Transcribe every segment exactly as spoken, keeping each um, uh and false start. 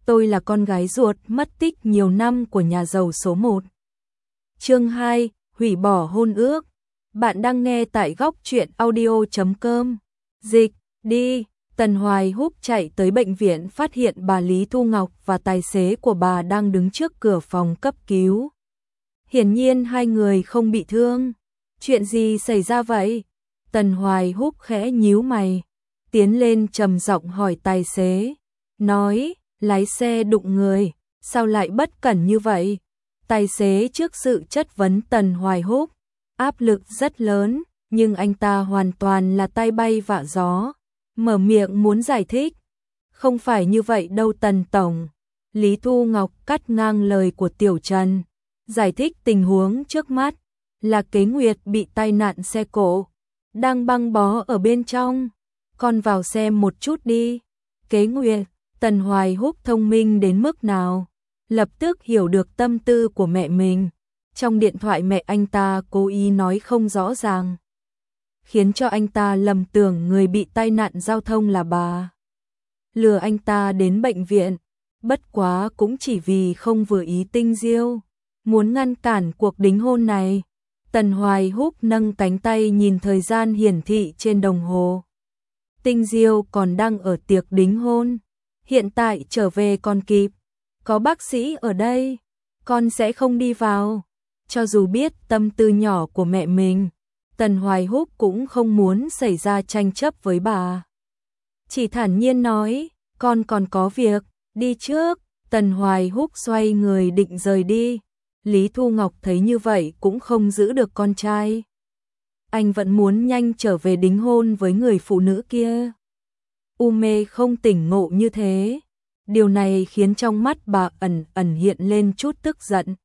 tôi là con gái ruột mất tích nhiều năm của nhà giàu số một. Chương hai, hủy bỏ hôn ước. Bạn đang nghe tại góc truyện audio chấm com. Dịch, đi. Tần Hoài Húc chạy tới bệnh viện phát hiện bà Lý Thu Ngọc và tài xế của bà đang đứng trước cửa phòng cấp cứu. Hiển nhiên hai người không bị thương. Chuyện gì xảy ra vậy? Tần Hoài Húc khẽ nhíu mày, tiến lên trầm giọng hỏi tài xế, nói, lái xe đụng người, sao lại bất cẩn như vậy? Tài xế trước sự chất vấn Tần Hoài Húc, áp lực rất lớn, nhưng anh ta hoàn toàn là tay bay vạ gió, mở miệng muốn giải thích. Không phải như vậy đâu Tần Tổng. Lý Thu Ngọc cắt ngang lời của Tiểu Trần, giải thích tình huống trước mắt là Kế Nguyệt bị tai nạn xe cộ, đang băng bó ở bên trong. Con vào xem một chút đi. Kế Nguyệt, Tần Hoài Húc thông minh đến mức nào, lập tức hiểu được tâm tư của mẹ mình. Trong điện thoại mẹ anh ta cố ý nói không rõ ràng, khiến cho anh ta lầm tưởng người bị tai nạn giao thông là bà, lừa anh ta đến bệnh viện. Bất quá cũng chỉ vì không vừa ý Tinh Diêu, muốn ngăn cản cuộc đính hôn này. Tần Hoài Húc nâng cánh tay nhìn thời gian hiển thị trên đồng hồ. Tinh Diêu còn đang ở tiệc đính hôn, hiện tại trở về còn kịp. Có bác sĩ ở đây, con sẽ không đi vào. Cho dù biết tâm tư nhỏ của mẹ mình, Tần Hoài Húc cũng không muốn xảy ra tranh chấp với bà. Chỉ thản nhiên nói, con còn có việc, đi trước. Tần Hoài Húc xoay người định rời đi. Lý Thu Ngọc thấy như vậy cũng không giữ được con trai. Anh vẫn muốn nhanh trở về đính hôn với người phụ nữ kia. U mê không tỉnh ngộ như thế. Điều này khiến trong mắt bà ẩn ẩn hiện lên chút tức giận.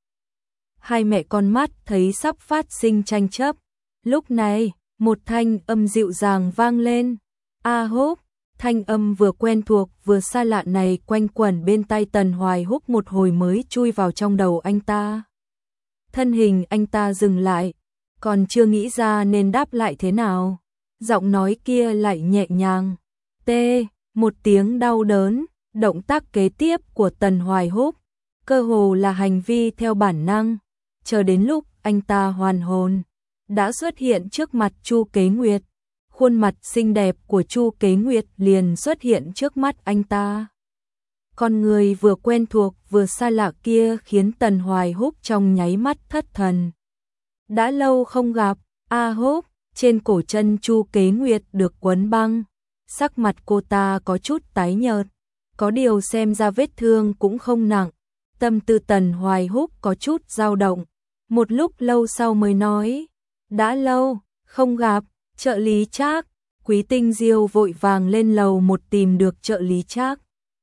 Hai mẹ con mắt thấy sắp phát sinh tranh chấp. Lúc này, một thanh âm dịu dàng vang lên. A Húc. Thanh âm vừa quen thuộc vừa xa lạ này quanh quẩn bên tai Tần Hoài Húc một hồi mới chui vào trong đầu anh ta. Thân hình anh ta dừng lại, còn chưa nghĩ ra nên đáp lại thế nào. Giọng nói kia lại nhẹ nhàng. Tê, một tiếng đau đớn, động tác kế tiếp của Tần Hoài Húc, cơ hồ là hành vi theo bản năng. Chờ đến lúc anh ta hoàn hồn, đã xuất hiện trước mặt Chu Kế Nguyệt. Khuôn mặt xinh đẹp của Chu Kế Nguyệt liền xuất hiện trước mắt anh ta. Con người vừa quen thuộc vừa xa lạ kia khiến Tần Hoài Húc trong nháy mắt thất thần. Đã lâu không gặp, A Húc. Trên cổ chân Chu Kế Nguyệt được quấn băng, sắc mặt cô ta có chút tái nhợt, có điều xem ra vết thương cũng không nặng. Tâm tư Tần Hoài Húc có chút dao động, một lúc lâu sau mới nói, đã lâu không gặp. Trợ lý Trác. Quý Tinh Diêu vội vàng lên lầu một tìm được trợ lý Trác,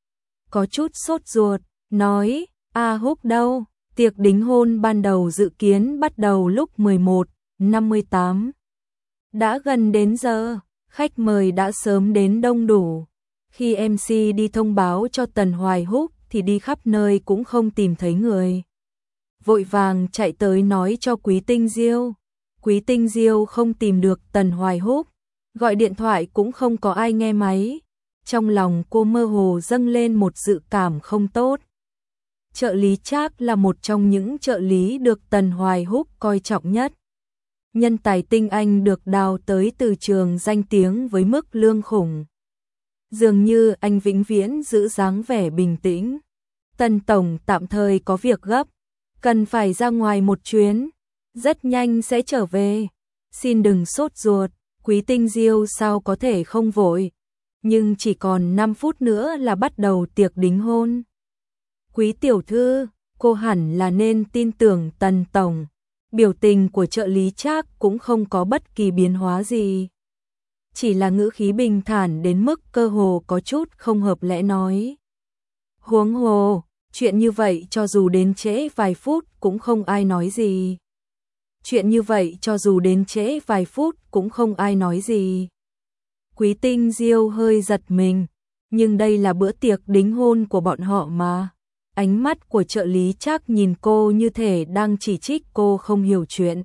có chút sốt ruột, nói, A Húc đâu? Tiệc đính hôn ban đầu dự kiến bắt đầu lúc mười một giờ năm mươi tám. Đã gần đến giờ, khách mời đã sớm đến đông đủ. Khi em xê đi thông báo cho Tần Hoài Húc thì đi khắp nơi cũng không tìm thấy người. Vội vàng chạy tới nói cho Quý Tinh Diêu. Quý Tinh Diêu không tìm được Tần Hoài Húc, gọi điện thoại cũng không có ai nghe máy. Trong lòng cô mơ hồ dâng lên một dự cảm không tốt. Trợ lý Trác là một trong những trợ lý được Tần Hoài Húc coi trọng nhất. Nhân tài tinh anh được đào tới từ trường danh tiếng với mức lương khủng. Dường như anh vĩnh viễn giữ dáng vẻ bình tĩnh. Tần Tổng tạm thời có việc gấp, cần phải ra ngoài một chuyến, rất nhanh sẽ trở về. Xin đừng sốt ruột, Quý Tinh Diêu sao có thể không vội. Nhưng chỉ còn năm phút nữa là bắt đầu tiệc đính hôn. Quý tiểu thư, cô hẳn là nên tin tưởng Tần Tổng. Biểu tình của trợ lý Trác cũng không có bất kỳ biến hóa gì. Chỉ là ngữ khí bình thản đến mức cơ hồ có chút không hợp lẽ nói. Huống hồ, chuyện như vậy cho dù đến trễ vài phút cũng không ai nói gì. Chuyện như vậy cho dù đến trễ vài phút cũng không ai nói gì. Quý Tinh Diêu hơi giật mình, nhưng đây là bữa tiệc đính hôn của bọn họ mà. Ánh mắt của trợ lý Trác nhìn cô như thể đang chỉ trích cô không hiểu chuyện.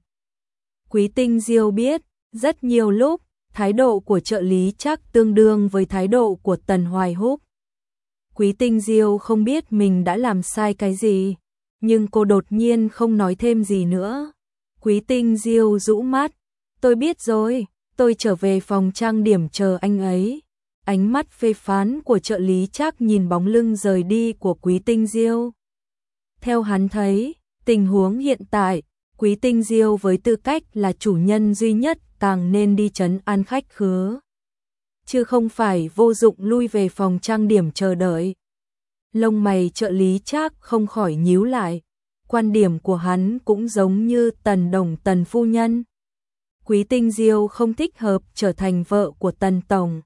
Quý Tinh Diêu biết, rất nhiều lúc, thái độ của trợ lý Trác tương đương với thái độ của Tần Hoài Húc. Quý Tinh Diêu không biết mình đã làm sai cái gì, nhưng cô đột nhiên không nói thêm gì nữa. Quý Tinh Diêu rũ mắt, tôi biết rồi, tôi trở về phòng trang điểm chờ anh ấy. Ánh mắt phê phán của trợ lý Trác nhìn bóng lưng rời đi của Quý Tinh Diêu. Theo hắn thấy, tình huống hiện tại, Quý Tinh Diêu với tư cách là chủ nhân duy nhất càng nên đi trấn an khách khứa, chứ không phải vô dụng lui về phòng trang điểm chờ đợi. Lông mày trợ lý Trác không khỏi nhíu lại, quan điểm của hắn cũng giống như Tần Đồng Tần phu nhân. Quý Tinh Diêu không thích hợp trở thành vợ của Tần tổng.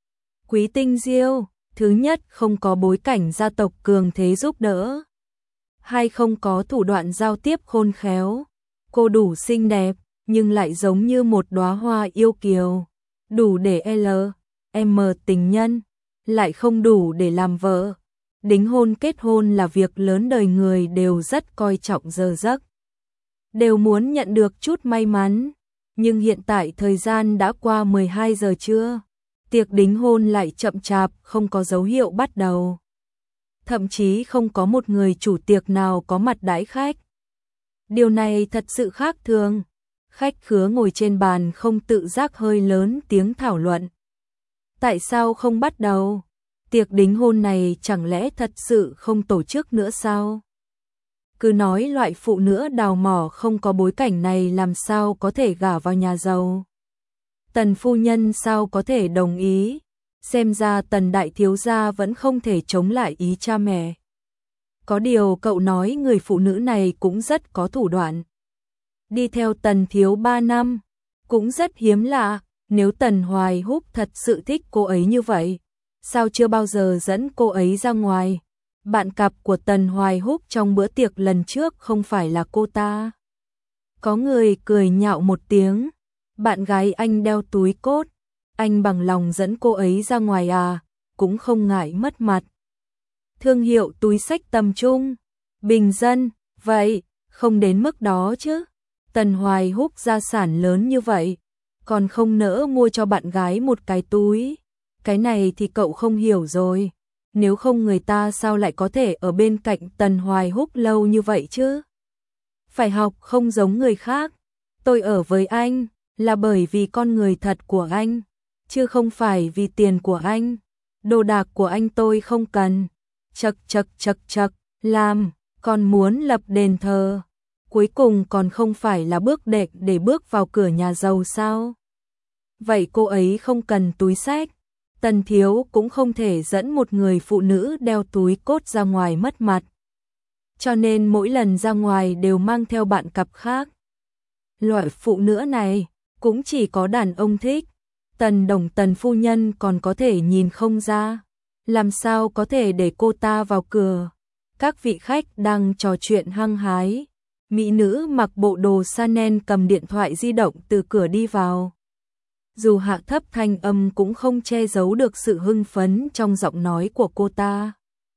Quý Tinh Diêu, thứ nhất không có bối cảnh gia tộc cường thế giúp đỡ, hai không có thủ đoạn giao tiếp khôn khéo. Cô đủ xinh đẹp, nhưng lại giống như một đóa hoa yêu kiều, đủ để L, M tình nhân, lại không đủ để làm vợ. Đính hôn kết hôn là việc lớn đời người đều rất coi trọng giờ giấc, đều muốn nhận được chút may mắn, nhưng hiện tại thời gian đã qua mười hai giờ trưa, tiệc đính hôn lại chậm chạp không có dấu hiệu bắt đầu. Thậm chí không có một người chủ tiệc nào có mặt đãi khách. Điều này thật sự khác thường. Khách khứa ngồi trên bàn không tự giác hơi lớn tiếng thảo luận. Tại sao không bắt đầu? Tiệc đính hôn này chẳng lẽ thật sự không tổ chức nữa sao? Cứ nói loại phụ nữ đào mỏ không có bối cảnh này làm sao có thể gả vào nhà giàu. Tần phu nhân sao có thể đồng ý? Xem ra Tần đại thiếu gia vẫn không thể chống lại ý cha mẹ. Có điều cậu nói người phụ nữ này cũng rất có thủ đoạn. Đi theo Tần thiếu ba năm, cũng rất hiếm lạ. Nếu Tần Hoài Húc thật sự thích cô ấy như vậy, sao chưa bao giờ dẫn cô ấy ra ngoài? Bạn cặp của Tần Hoài Húc trong bữa tiệc lần trước không phải là cô ta. Có người cười nhạo một tiếng. Bạn gái anh đeo túi cốt, anh bằng lòng dẫn cô ấy ra ngoài à, cũng không ngại mất mặt. Thương hiệu túi xách tầm trung, bình dân, vậy, không đến mức đó chứ. Tần Hoài Húc gia sản lớn như vậy, còn không nỡ mua cho bạn gái một cái túi. Cái này thì cậu không hiểu rồi. Nếu không người ta sao lại có thể ở bên cạnh Tần Hoài Húc lâu như vậy chứ? Phải học không giống người khác. Tôi ở với anh là bởi vì con người thật của anh, chứ không phải vì tiền của anh. Đồ đạc của anh tôi không cần. Chật chật chật chật, làm, còn muốn lập đền thờ. Cuối cùng còn không phải là bước đệm để bước vào cửa nhà giàu sao? Vậy cô ấy không cần túi xách. Tần thiếu cũng không thể dẫn một người phụ nữ đeo túi cốt ra ngoài mất mặt. Cho nên mỗi lần ra ngoài đều mang theo bạn cặp khác. Loại phụ nữ này cũng chỉ có đàn ông thích. Tần Đồng Tần phu nhân còn có thể nhìn không ra, làm sao có thể để cô ta vào cửa. Các vị khách đang trò chuyện hăng hái. Mỹ nữ mặc bộ đồ Chanel cầm điện thoại di động từ cửa đi vào. Dù hạ thấp thanh âm cũng không che giấu được sự hưng phấn trong giọng nói của cô ta.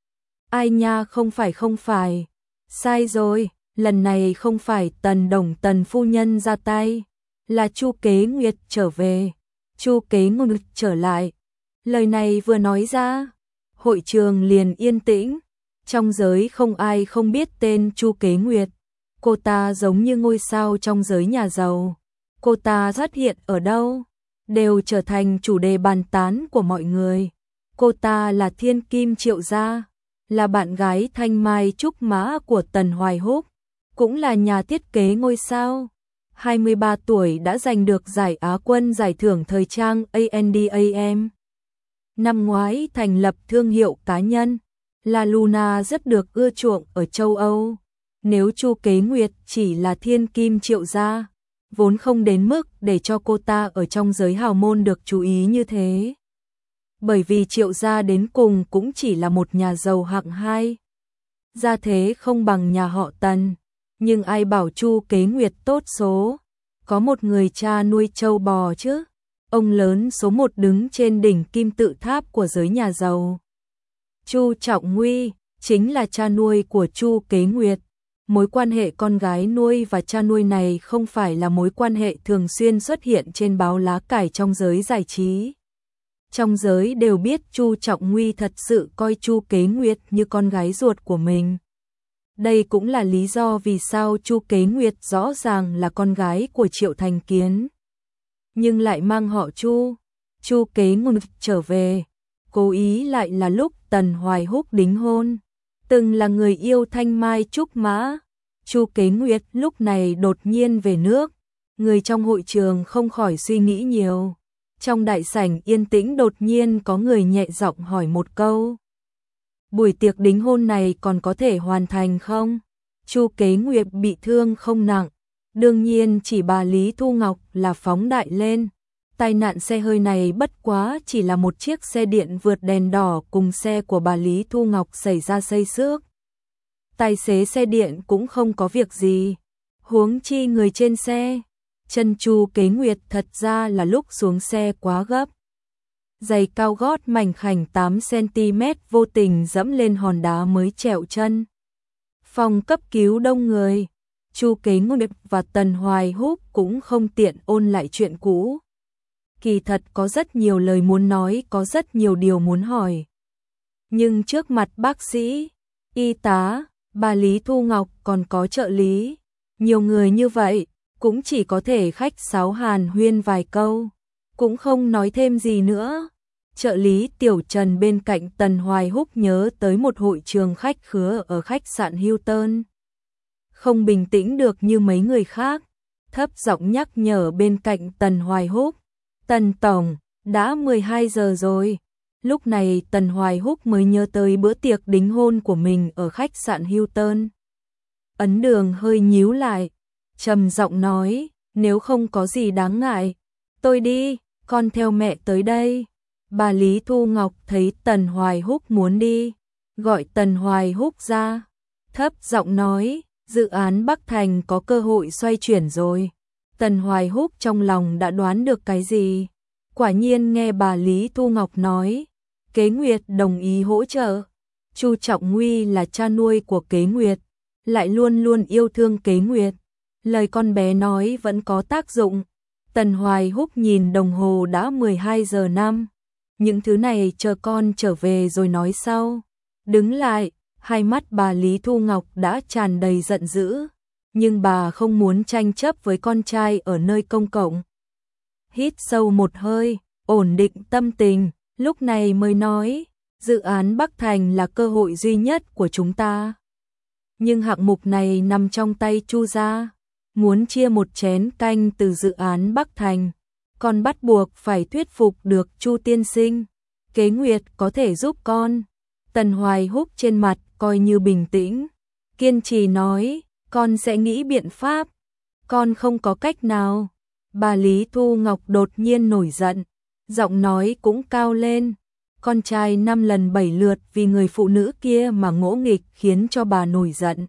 Ai nha, không phải không phải. Sai rồi, lần này không phải Tần Đồng Tần phu nhân ra tay, là Chu Kế Nguyệt trở về. Chu Kế Nguyệt trở lại. Lời này vừa nói ra, hội trường liền yên tĩnh. Trong giới không ai không biết tên Chu Kế Nguyệt. Cô ta giống như ngôi sao trong giới nhà giàu. Cô ta xuất hiện ở đâu đều trở thành chủ đề bàn tán của mọi người. Cô ta là thiên kim Triệu gia, là bạn gái thanh mai trúc mã của Tần Hoài Húc, cũng là nhà thiết kế ngôi sao. hai mươi ba tuổi đã giành được giải Á quân giải thưởng thời trang a en đê a em. Năm ngoái thành lập thương hiệu cá nhân, La Luna rất được ưa chuộng ở châu Âu. Nếu Chu Kế Nguyệt chỉ là thiên kim Triệu gia, vốn không đến mức để cho cô ta ở trong giới hào môn được chú ý như thế. Bởi vì Triệu gia đến cùng cũng chỉ là một nhà giàu hạng hai. Gia thế không bằng nhà họ Tần, nhưng ai bảo Chu Kế Nguyệt tốt số, có một người cha nuôi trâu bò chứ. Ông lớn số một đứng trên đỉnh kim tự tháp của giới nhà giàu. Chu Trọng Nguy chính là cha nuôi của Chu Kế Nguyệt. Mối quan hệ con gái nuôi và cha nuôi này không phải là mối quan hệ thường xuyên xuất hiện trên báo lá cải trong giới giải trí. Trong giới đều biết Chu Trọng Nguy thật sự coi Chu Kế Nguyệt như con gái ruột của mình. Đây cũng là lý do vì sao Chu Kế Nguyệt rõ ràng là con gái của Triệu Thành Kiến, nhưng lại mang họ Chu. Chu Kế Nguyệt trở về, cố ý lại là lúc Tần Hoài Húc đính hôn, từng là người yêu thanh mai trúc mã. Chu Kế Nguyệt lúc này đột nhiên về nước, người trong hội trường không khỏi suy nghĩ nhiều. Trong đại sảnh yên tĩnh đột nhiên có người nhẹ giọng hỏi một câu. Buổi tiệc đính hôn này còn có thể hoàn thành không? Chu Kế Nguyệt bị thương không nặng, đương nhiên chỉ bà Lý Thu Ngọc là phóng đại lên. Tai nạn xe hơi này bất quá chỉ là một chiếc xe điện vượt đèn đỏ cùng xe của bà Lý Thu Ngọc xảy ra xây xước. Tài xế xe điện cũng không có việc gì, huống chi người trên xe. Chân Chu Kế Nguyệt thật ra là lúc xuống xe quá gấp. Giày cao gót mảnh khảnh tám xăng ti mét vô tình dẫm lên hòn đá mới trẹo chân. Phòng cấp cứu đông người, Chu Kế Nguyệt và Tần Hoài Húc cũng không tiện ôn lại chuyện cũ. Kỳ thật có rất nhiều lời muốn nói, có rất nhiều điều muốn hỏi. Nhưng trước mặt bác sĩ, y tá, bà Lý Thu Ngọc còn có trợ lý, nhiều người như vậy, cũng chỉ có thể khách sáo hàn huyên vài câu, cũng không nói thêm gì nữa. Trợ lý Tiểu Trần bên cạnh Tần Hoài Húc nhớ tới một hội trường khách khứa ở khách sạn Hilton. Không bình tĩnh được như mấy người khác, thấp giọng nhắc nhở bên cạnh Tần Hoài Húc. Tần Tổng, đã mười hai giờ rồi. Lúc này Tần Hoài Húc mới nhớ tới bữa tiệc đính hôn của mình ở khách sạn Hilton. Ấn Đường hơi nhíu lại, trầm giọng nói, nếu không có gì đáng ngại, tôi đi, con theo mẹ tới đây. Bà Lý Thu Ngọc thấy Tần Hoài Húc muốn đi, gọi Tần Hoài Húc ra, thấp giọng nói, dự án Bắc Thành có cơ hội xoay chuyển rồi. Tần Hoài Húc trong lòng đã đoán được cái gì, quả nhiên nghe bà Lý Thu Ngọc nói, Kế Nguyệt đồng ý hỗ trợ. Chu Trọng Nguy là cha nuôi của Kế Nguyệt, lại luôn luôn yêu thương Kế Nguyệt. Lời con bé nói vẫn có tác dụng. Tần Hoài Húc nhìn đồng hồ đã mười hai giờ năm. Những thứ này chờ con trở về rồi nói sau. Đứng lại, hai mắt bà Lý Thu Ngọc đã tràn đầy giận dữ. Nhưng bà không muốn tranh chấp với con trai ở nơi công cộng. Hít sâu một hơi, ổn định tâm tình, lúc này mới nói, dự án Bắc Thành là cơ hội duy nhất của chúng ta. Nhưng hạng mục này nằm trong tay Chu gia, muốn chia một chén canh từ dự án Bắc Thành, con bắt buộc phải thuyết phục được Chu tiên sinh. Kế Nguyệt có thể giúp con. Tần Hoài Húc trên mặt coi như bình tĩnh, kiên trì nói, con sẽ nghĩ biện pháp. Con không có cách nào. Bà Lý Thu Ngọc đột nhiên nổi giận, giọng nói cũng cao lên. Con trai năm lần bảy lượt vì người phụ nữ kia mà ngỗ nghịch khiến cho bà nổi giận.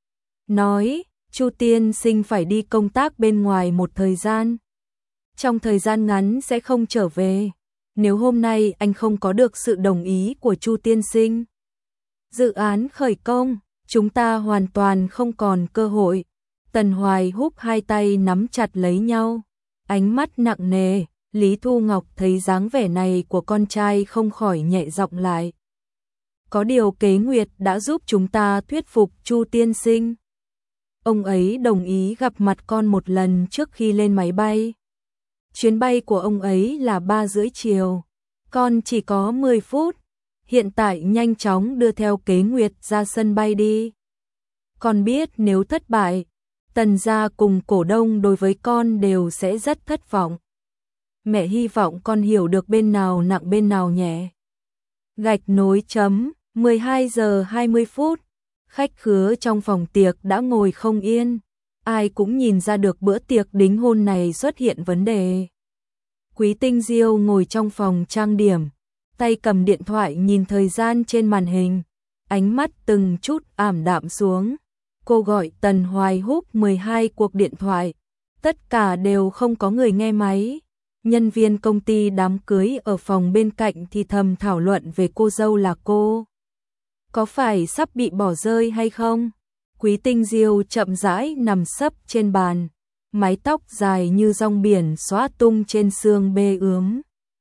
Nói, Chu tiên sinh phải đi công tác bên ngoài một thời gian. Trong thời gian ngắn sẽ không trở về. Nếu hôm nay anh không có được sự đồng ý của Chu tiên sinh, dự án khởi công, chúng ta hoàn toàn không còn cơ hội. Tần Hoài Húc hai tay nắm chặt lấy nhau, ánh mắt nặng nề. Lý Thu Ngọc thấy dáng vẻ này của con trai không khỏi nhẹ giọng lại. Có điều Kế Nguyệt đã giúp chúng ta thuyết phục Chu tiên sinh. Ông ấy đồng ý gặp mặt con một lần trước khi lên máy bay. Chuyến bay của ông ấy là ba rưỡi chiều, con chỉ có mười phút. Hiện tại nhanh chóng đưa theo Kế Nguyệt ra sân bay đi. Con biết nếu thất bại, Tần gia cùng cổ đông đối với con đều sẽ rất thất vọng. Mẹ hy vọng con hiểu được bên nào nặng bên nào nhẹ. Gạch nối chấm, mười hai giờ hai mươi phút. Khách khứa trong phòng tiệc đã ngồi không yên. Ai cũng nhìn ra được bữa tiệc đính hôn này xuất hiện vấn đề. Quý Tinh Diêu ngồi trong phòng trang điểm, tay cầm điện thoại nhìn thời gian trên màn hình, ánh mắt từng chút ảm đạm xuống. Cô gọi Tần Hoài Húc mười hai cuộc điện thoại, tất cả đều không có người nghe máy. Nhân viên công ty đám cưới ở phòng bên cạnh thì thầm thảo luận về cô dâu là cô. Có phải sắp bị bỏ rơi hay không? Quý Tinh Diêu chậm rãi nằm sấp trên bàn, mái tóc dài như rong biển xõa tung trên xương bê ướm.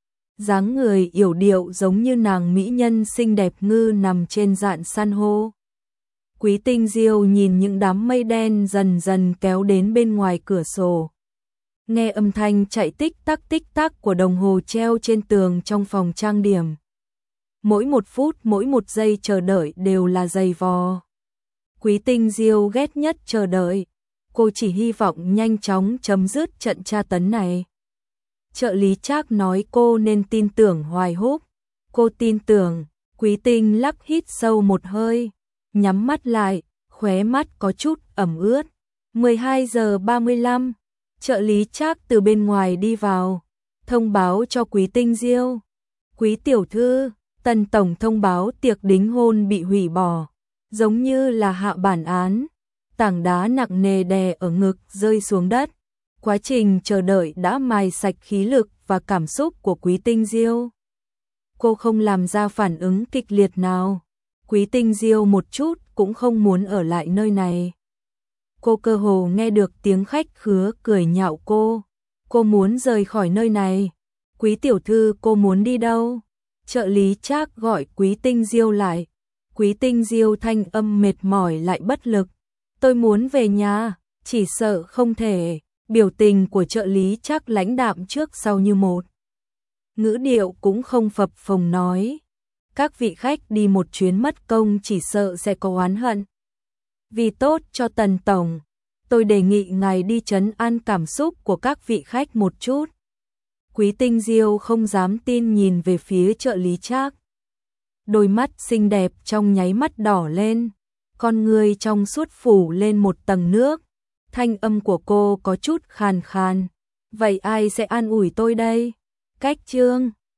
dáng người yểu điệu giống như nàng mỹ nhân xinh đẹp ngư nằm trên dạn san hô. Quý Tinh Diêu nhìn những đám mây đen dần dần kéo đến bên ngoài cửa sổ. Nghe âm thanh chạy tích tắc tích tắc của đồng hồ treo trên tường trong phòng trang điểm. Mỗi một phút, mỗi một giây chờ đợi đều là dày vò. Quý Tinh Diêu ghét nhất chờ đợi. Cô chỉ hy vọng nhanh chóng chấm dứt trận tra tấn này. Trợ lý Trác nói cô nên tin tưởng Hoài Húc. Cô tin tưởng. Quý Tinh lắc hít sâu một hơi, nhắm mắt lại, khóe mắt có chút ẩm ướt. mười hai giờ ba mươi lăm, trợ lý Trác từ bên ngoài đi vào, thông báo cho Quý Tinh Diêu. Quý tiểu thư, Tần tổng thông báo tiệc đính hôn bị hủy bỏ, giống như là hạ bản án. Tảng đá nặng nề đè ở ngực rơi xuống đất. Quá trình chờ đợi đã mài sạch khí lực và cảm xúc của Quý Tinh Diêu. Cô không làm ra phản ứng kịch liệt nào. Quý Tinh Diêu một chút cũng không muốn ở lại nơi này. Cô cơ hồ nghe được tiếng khách khứa cười nhạo cô. Cô muốn rời khỏi nơi này. Quý tiểu thư, cô muốn đi đâu? Trợ lý Trác gọi Quý Tinh Diêu lại. Quý Tinh Diêu thanh âm mệt mỏi lại bất lực. Tôi muốn về nhà, chỉ sợ không thể. Biểu tình của trợ lý Trác lãnh đạm trước sau như một. Ngữ điệu cũng không phập phồng nói. Các vị khách đi một chuyến mất công chỉ sợ sẽ có oán hận. Vì tốt cho Tần tổng, tôi đề nghị ngài đi trấn an cảm xúc của các vị khách một chút. Quý Tinh Diêu không dám tin nhìn về phía trợ lý Trác. Đôi mắt xinh đẹp trong nháy mắt đỏ lên, con người trong suốt phủ lên một tầng nước. Thanh âm của cô có chút khàn khàn. Vậy ai sẽ an ủi tôi đây? Cách chương